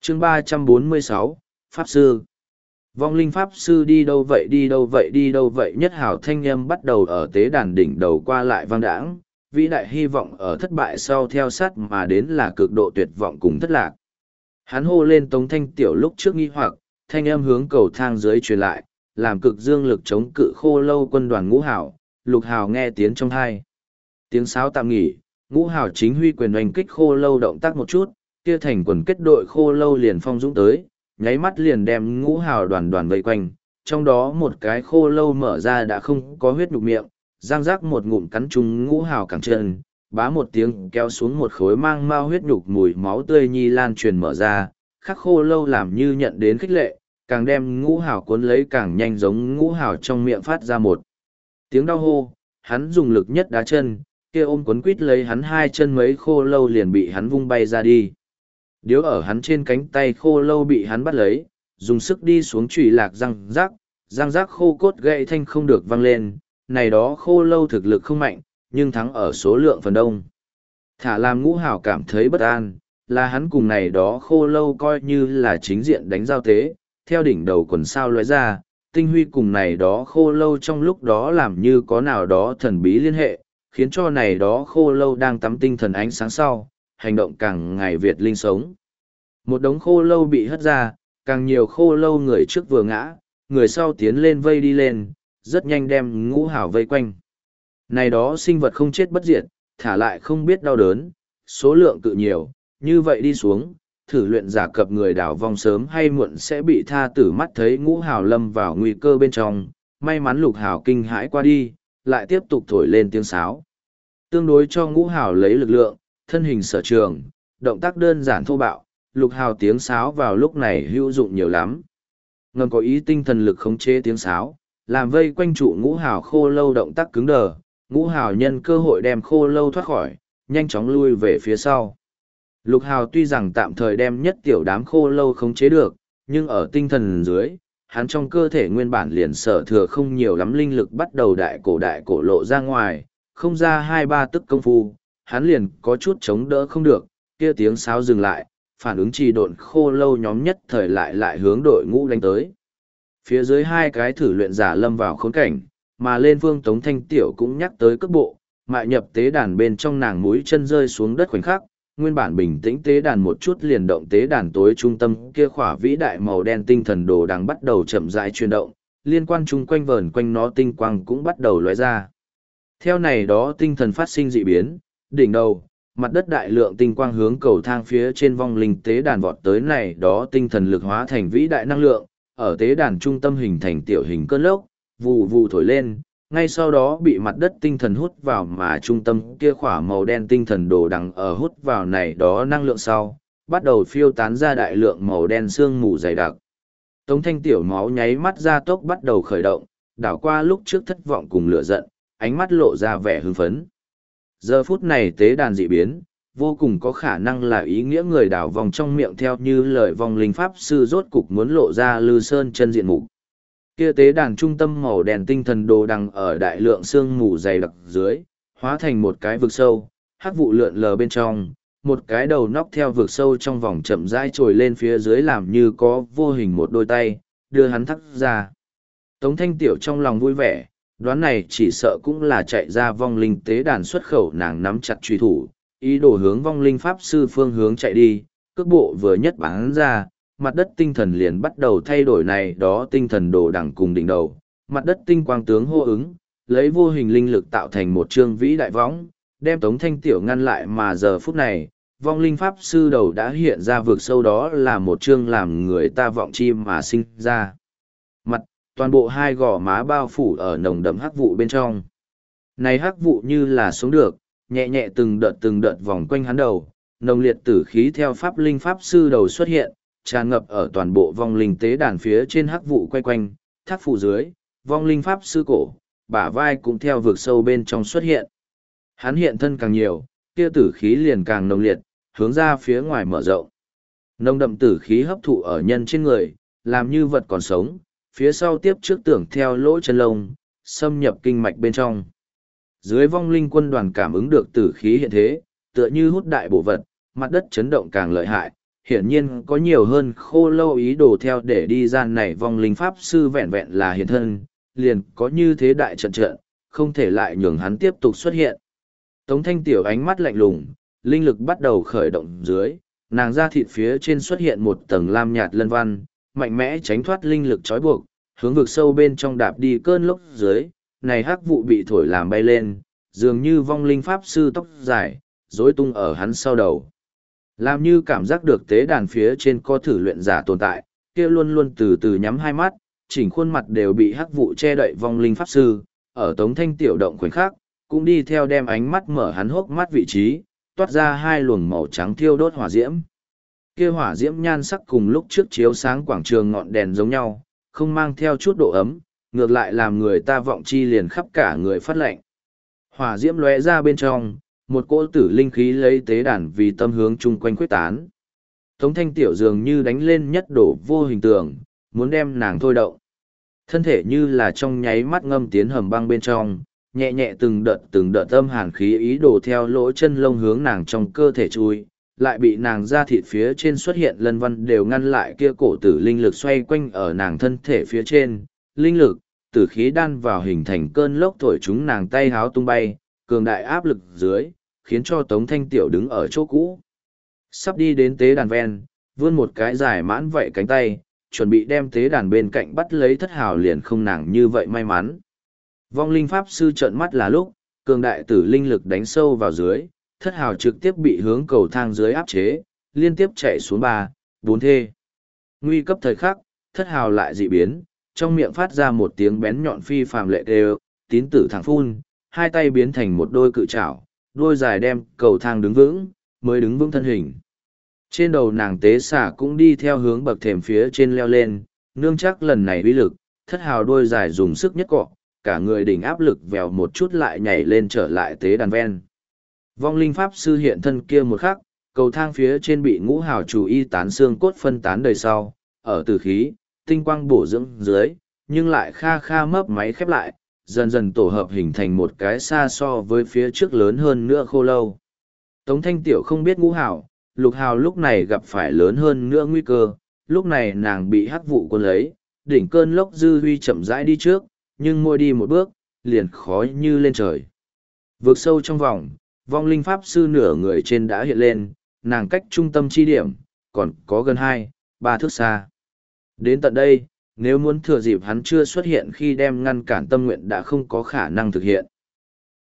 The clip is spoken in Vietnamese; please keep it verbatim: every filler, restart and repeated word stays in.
chương ba trăm bốn mươi sáu, Pháp Sư. Vong linh Pháp Sư đi đâu vậy đi đâu vậy đi đâu vậy nhất hào thanh âm bắt đầu ở tế đàn đỉnh đầu qua lại vang đãng, vĩ đại hy vọng ở thất bại sau theo sát mà đến là cực độ tuyệt vọng cùng thất lạc. Hắn hô lên Tống Thanh Tiểu lúc trước nghi hoặc, thanh âm hướng cầu thang dưới truyền lại, làm cực dương lực chống cự khô lâu quân đoàn ngũ hào, lục hào nghe tiếng trong hai. Tiếng sáo tạm nghỉ, ngũ hào chính huy quyền oanh kích khô lâu động tác một chút, kia thành quần kết đội khô lâu liền phong dũng tới, nháy mắt liền đem ngũ hào đoàn đoàn vây quanh, trong đó một cái khô lâu mở ra đã không có huyết nhục miệng, giang rác một ngụm cắn trúng ngũ hào cẳng chân, bá một tiếng kéo xuống một khối mang mau huyết nhục mùi máu tươi nhi lan truyền mở ra, khắc khô lâu làm như nhận đến khích lệ, càng đem ngũ hào cuốn lấy càng nhanh giống ngũ hào trong miệng phát ra một tiếng đau hô, hắn dùng lực nhất đá chân, kia ôm cuốn quít lấy hắn hai chân mấy khô lâu liền bị hắn vung bay ra đi. Điếu ở hắn trên cánh tay khô lâu bị hắn bắt lấy, dùng sức đi xuống trùy lạc răng rác, răng rác khô cốt gậy thanh không được văng lên, này đó khô lâu thực lực không mạnh, nhưng thắng ở số lượng phần đông. Thả làm ngũ hảo cảm thấy bất an, là hắn cùng này đó khô lâu coi như là chính diện đánh giao tế, theo đỉnh đầu quần sao lóe ra, tinh huy cùng này đó khô lâu trong lúc đó làm như có nào đó thần bí liên hệ, khiến cho này đó khô lâu đang tắm tinh thần ánh sáng sau, hành động càng ngày việt linh sống. Một đống khô lâu bị hất ra, càng nhiều khô lâu người trước vừa ngã, người sau tiến lên vây đi lên, rất nhanh đem ngũ hảo vây quanh. Này đó sinh vật không chết bất diệt, thả lại không biết đau đớn, số lượng cự nhiều, như vậy đi xuống, thử luyện giả cập người đảo vong sớm hay muộn sẽ bị tha tử mắt thấy ngũ hảo lâm vào nguy cơ bên trong, may mắn lục hảo kinh hãi qua đi, lại tiếp tục thổi lên tiếng sáo. Tương đối cho ngũ hảo lấy lực lượng, thân hình sở trường, động tác đơn giản thô bạo, lục hào tiếng sáo vào lúc này hữu dụng nhiều lắm. Ngầm có ý tinh thần lực khống chế tiếng sáo, làm vây quanh trụ ngũ hào khô lâu động tác cứng đờ, ngũ hào nhân cơ hội đem khô lâu thoát khỏi, nhanh chóng lui về phía sau. Lục hào tuy rằng tạm thời đem nhất tiểu đám khô lâu khống chế được, nhưng ở tinh thần dưới, hắn trong cơ thể nguyên bản liền sở thừa không nhiều lắm linh lực bắt đầu đại cổ đại cổ lộ ra ngoài, không ra hai ba tức công phu, hắn liền có chút chống đỡ không được, kia tiếng sáo dừng lại, phản ứng trì độn khô lâu nhóm nhất thời lại lại hướng đội ngũ đánh tới. Phía dưới hai cái thử luyện giả lâm vào khốn cảnh, mà lên phương Tống Thanh Tiểu cũng nhắc tới cước bộ, mại nhập tế đàn bên trong nàng mũi chân rơi xuống đất khoảnh khắc, nguyên bản bình tĩnh tế đàn một chút liền động tế đàn tối trung tâm kia khỏa vĩ đại màu đen tinh thần đồ đang bắt đầu chậm rãi chuyển động, liên quan chung quanh vờn quanh nó tinh quang cũng bắt đầu lóe ra. Theo này đó tinh thần phát sinh dị biến, đỉnh đầu, mặt đất đại lượng tinh quang hướng cầu thang phía trên vong linh tế đàn vọt tới này đó tinh thần lực hóa thành vĩ đại năng lượng, ở tế đàn trung tâm hình thành tiểu hình cơn lốc, vù vù thổi lên, ngay sau đó bị mặt đất tinh thần hút vào mà trung tâm kia khỏa màu đen tinh thần đồ đằng ở hút vào này đó năng lượng sau, bắt đầu phiêu tán ra đại lượng màu đen sương mù dày đặc. Tống Thanh Tiểu máu nháy mắt ra tốc bắt đầu khởi động, đảo qua lúc trước thất vọng cùng lửa giận, ánh mắt lộ ra vẻ hưng phấn. Giờ phút này tế đàn dị biến, vô cùng có khả năng là ý nghĩa người đảo vòng trong miệng theo như lời vong linh pháp sư rốt cục muốn lộ ra Lư Sơn chân diện mục. Kia tế đàn trung tâm màu đèn tinh thần đồ đằng ở đại lượng sương mù dày đặc dưới, hóa thành một cái vực sâu, hắc vụ lượn lờ bên trong, một cái đầu nóc theo vực sâu trong vòng chậm rãi trồi lên phía dưới làm như có vô hình một đôi tay, đưa hắn thắt ra. Tống Thanh Tiểu trong lòng vui vẻ, đoán này chỉ sợ cũng là chạy ra vong linh tế đàn xuất khẩu, nàng nắm chặt truy thủ, ý đồ hướng vong linh pháp sư phương hướng chạy đi, cước bộ vừa nhất bắn ra, mặt đất tinh thần liền bắt đầu thay đổi này đó tinh thần đồ đẳng cùng đỉnh đầu, mặt đất tinh quang tướng hô ứng, lấy vô hình linh lực tạo thành một chương vĩ đại võng, đem Tống Thanh Tiểu ngăn lại, mà giờ phút này, vong linh pháp sư đầu đã hiện ra vực sâu đó là một chương làm người ta vọng chim mà sinh ra. Mặt, toàn bộ hai gò má bao phủ ở nồng đậm hắc vụ bên trong. Này hắc vụ như là sống được, nhẹ nhẹ từng đợt từng đợt vòng quanh hắn đầu, nồng liệt tử khí theo pháp linh pháp sư đầu xuất hiện, tràn ngập ở toàn bộ vong linh tế đàn phía trên hắc vụ quay quanh, thác phủ dưới, vong linh pháp sư cổ, bả vai cũng theo vực sâu bên trong xuất hiện. Hắn hiện thân càng nhiều, kia tử khí liền càng nồng liệt, hướng ra phía ngoài mở rộng. Nồng đậm tử khí hấp thụ ở nhân trên người, làm như vật còn sống, phía sau tiếp trước tưởng theo lỗ chân lông, xâm nhập kinh mạch bên trong. Dưới vong linh quân đoàn cảm ứng được tử khí hiện thế, tựa như hút đại bộ vật, mặt đất chấn động càng lợi hại, hiển nhiên có nhiều hơn khô lâu ý đồ theo để đi gian này vong linh pháp sư vẹn vẹn là hiện thân, liền có như thế đại trận trận, không thể lại nhường hắn tiếp tục xuất hiện. Tống Thanh Tiểu ánh mắt lạnh lùng, linh lực bắt đầu khởi động dưới, nàng da thịt phía trên xuất hiện một tầng lam nhạt lân văn, mạnh mẽ tránh thoát linh lực trói buộc, hướng vực sâu bên trong đạp đi cơn lốc dưới, này hắc vụ bị thổi làm bay lên, dường như vong linh pháp sư tóc dài, rối tung ở hắn sau đầu. Làm như cảm giác được tế đàn phía trên có thử luyện giả tồn tại, kia luôn luôn từ từ nhắm hai mắt, chỉnh khuôn mặt đều bị hắc vụ che đậy vong linh pháp sư, ở Tống Thanh Tiểu động khoảnh khắc, cũng đi theo đem ánh mắt mở hắn hốc mắt vị trí, toát ra hai luồng màu trắng thiêu đốt hỏa diễm. Kia hỏa diễm nhan sắc cùng lúc trước chiếu sáng quảng trường ngọn đèn giống nhau, không mang theo chút độ ấm, ngược lại làm người ta vọng chi liền khắp cả người phát lạnh. Hỏa diễm lóe ra bên trong, một cỗ tử linh khí lấy tế đàn vì tâm hướng chung quanh quyết tán. Tống Thanh Tiểu dường như đánh lên nhất đổ vô hình tượng, muốn đem nàng thôi động. Thân thể như là trong nháy mắt ngâm tiến hầm băng bên trong, nhẹ nhẹ từng đợt từng đợt âm hàn khí ý đồ theo lỗ chân lông hướng nàng trong cơ thể chui, lại bị nàng ra thịt phía trên xuất hiện lân văn đều ngăn lại kia cổ tử linh lực xoay quanh ở nàng thân thể phía trên. Linh lực, tử khí đan vào hình thành cơn lốc thổi chúng nàng tay háo tung bay, cường đại áp lực dưới, khiến cho Tống Thanh Tiểu đứng ở chỗ cũ. Sắp đi đến tế đàn ven, vươn một cái dài mãn vậy cánh tay, chuẩn bị đem tế đàn bên cạnh bắt lấy Thất Hào liền không nàng như vậy may mắn. Vong linh pháp sư trợn mắt là lúc, cường đại tử linh lực đánh sâu vào dưới, Thất Hào trực tiếp bị hướng cầu thang dưới áp chế, liên tiếp chạy xuống ba, bốn thê. Nguy cấp thời khắc, Thất Hào lại dị biến, trong miệng phát ra một tiếng bén nhọn phi phàm lệ đều, tín tử thẳng phun, hai tay biến thành một đôi cự trảo, đôi dài đem cầu thang đứng vững, mới đứng vững thân hình. Trên đầu nàng tế xả cũng đi theo hướng bậc thềm phía trên leo lên, nương chắc lần này uy lực, Thất Hào đôi dài dùng sức nhất cọ, cả người đỉnh áp lực vèo một chút lại nhảy lên trở lại tế đàn ven. Vong linh pháp sư hiện thân kia một khắc, cầu thang phía trên bị ngũ hào chủ y tán xương cốt phân tán đời sau, ở tử khí, tinh quang bổ dưỡng dưới, nhưng lại kha kha mấp máy khép lại, dần dần tổ hợp hình thành một cái xa so với phía trước lớn hơn nữa khô lâu. Tống Thanh Tiểu không biết ngũ hào, lục hào lúc này gặp phải lớn hơn nữa nguy cơ, lúc này nàng bị hắc vụ cuốn lấy, đỉnh cơn lốc dư huy chậm rãi đi trước, nhưng môi đi một bước, liền khói như lên trời. Vượt sâu trong vòng, vong linh pháp sư nửa người trên đã hiện lên, nàng cách trung tâm chi điểm, còn có gần hai, ba thước xa. Đến tận đây, nếu muốn thừa dịp hắn chưa xuất hiện khi đem ngăn cản tâm nguyện đã không có khả năng thực hiện.